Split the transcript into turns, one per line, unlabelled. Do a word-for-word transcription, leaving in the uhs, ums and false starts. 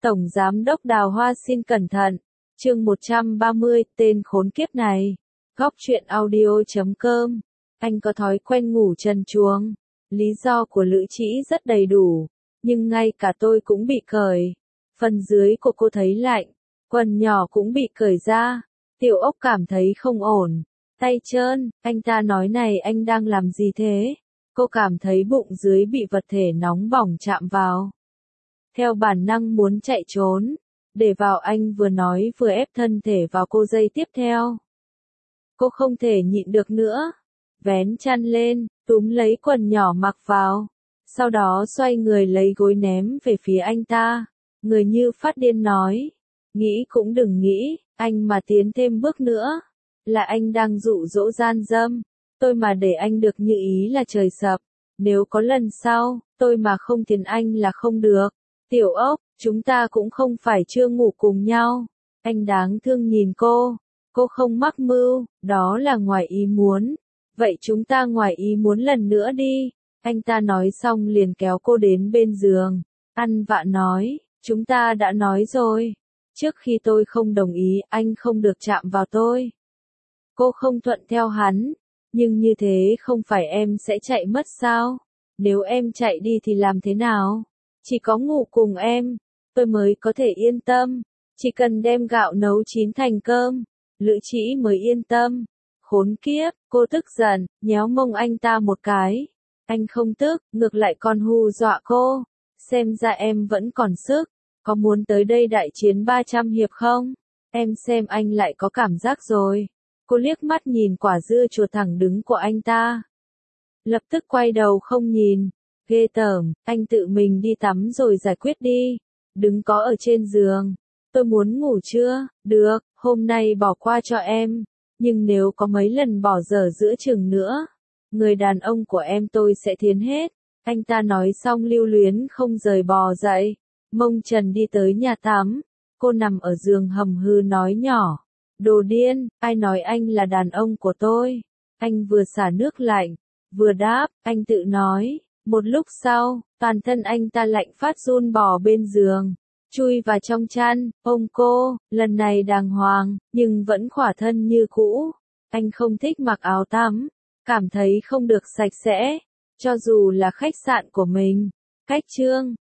Tổng Giám đốc Đào Hoa xin cẩn thận. Chương một trăm ba mươi, tên khốn kiếp này. Góc truyện audio chấm com. Anh có thói quen ngủ trần truồng. Lý do của Lữ Trĩ rất đầy đủ, nhưng ngay cả tôi cũng bị cởi. Phần dưới của cô thấy lạnh, quần nhỏ cũng bị cởi ra. Tiểu Ốc cảm thấy không ổn. Tay trơn, anh ta nói này anh đang làm gì thế? Cô cảm thấy bụng dưới bị vật thể nóng bỏng chạm vào. Theo bản năng muốn chạy trốn, để vào anh vừa nói vừa ép thân thể vào cô giây tiếp theo. Cô không thể nhịn được nữa, vén chăn lên, túm lấy quần nhỏ mặc vào, sau đó xoay người lấy gối ném về phía anh ta. Người như phát điên nói, nghĩ cũng đừng nghĩ, anh mà tiến thêm bước nữa, là anh đang dụ dỗ gian dâm, tôi mà để anh được như ý là trời sập, nếu có lần sau, tôi mà không tiến anh là không được. Tiểu Ốc, chúng ta cũng không phải chưa ngủ cùng nhau. Anh đáng thương nhìn cô, cô không mắc mưu, đó là ngoài ý muốn. Vậy chúng ta ngoài ý muốn lần nữa đi. Anh ta nói xong liền kéo cô đến bên giường. Ăn vạ nói, chúng ta đã nói rồi. Trước khi tôi không đồng ý, anh không được chạm vào tôi. Cô không thuận theo hắn, nhưng như thế không phải em sẽ chạy mất sao? Nếu em chạy đi thì làm thế nào? Chỉ có ngủ cùng em, tôi mới có thể yên tâm. Chỉ cần đem gạo nấu chín thành cơm, Lữ Trĩ mới yên tâm. Khốn kiếp, cô tức giận, nhéo mông anh ta một cái. Anh không tức, ngược lại còn hù dọa cô. Xem ra em vẫn còn sức, có muốn tới đây đại chiến ba trăm hiệp không? Em xem anh lại có cảm giác rồi. Cô liếc mắt nhìn quả dưa chuột thẳng đứng của anh ta. Lập tức quay đầu không nhìn. Ghê tởm, anh tự mình đi tắm rồi giải quyết đi. Đừng có ở trên giường. Tôi muốn ngủ chưa? Được, hôm nay bỏ qua cho em. Nhưng nếu có mấy lần bỏ dở giữa chừng nữa, người đàn ông của em tôi sẽ thiến hết. Anh ta nói xong lưu luyến không rời bò dậy. Mông trần đi tới nhà tắm. Cô nằm ở giường hầm hư nói nhỏ. Đồ điên, ai nói anh là đàn ông của tôi? Anh vừa xả nước lạnh, vừa đáp, anh tự nói. Một lúc sau, toàn thân anh ta lạnh phát run bò bên giường, chui vào trong chăn, ôm cô, lần này đàng hoàng, nhưng vẫn khỏa thân như cũ. Anh không thích mặc áo tắm, cảm thấy không được sạch sẽ, cho dù là khách sạn của mình. Cách chương